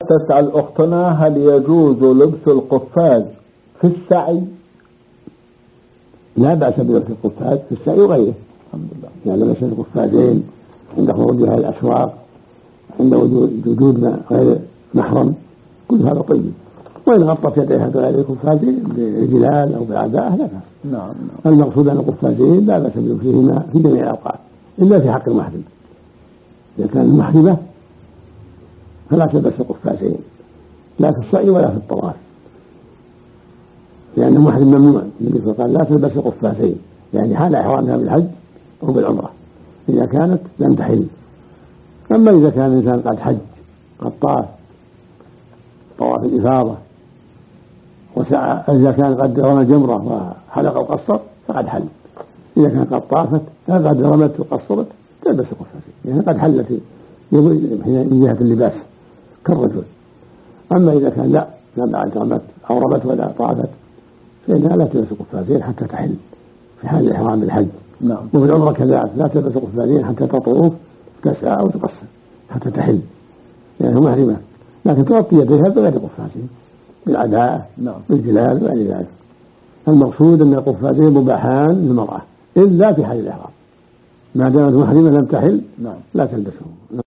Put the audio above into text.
تسأل أختنا هل يجوز لبس القفاز في السعي؟ لا بأس بلبس القفاز في السعي وغيره، الحمد لله. يعني لبس القفازين عند خروجها إلى الأسواق، عند وجود غير محرم، كل هذا طيب. وإن غطت يديها بغير القفازين بالجلال أو بالعباءة لا بأس. نعم. المقصود أن القفازين لا بأس بلبسهما في جميع الأوقات إلا في حق المحرم. إذا كان المحرمة فلا تلبس القفازين لا في السعي ولا في الطواف، لأن المحرم ممنوع. النبي صلى الله عليه وسلم قال لا تلبس القفازين، يعني حال إحرامها بالحج أو بالعمرة إذا كانت لم تحل. أما إذا كان الإنسان قد حج قد طاف طواف الإفاضة وسعى، إذا كان قد رمى جمرة وحلق وقصر فقد حل. إذا كان قد طافت قد رمت وقصرت تلبس القفازين، يعني قد حلت من جهة اللباس كالرجل. أما إذا كان لا بعد رمت أو رمت ولا طافت فإنها لا تلبس القفازين حتى تحل في حال الإحرام بالحج. نعم. وفي العمرة كذلك لا تلبس القفازين حتى تطوف تسعى أو تقصر حتى تحل، يعني محرمة، لكن تغطي يديها بغير القفازين بالعداء بالجلال وغير ذلك. المقصود أن القفازين مباحان للمرأة إلا في حال الإحرام، ما دامت محرمة لم تحل لا تلبسهم.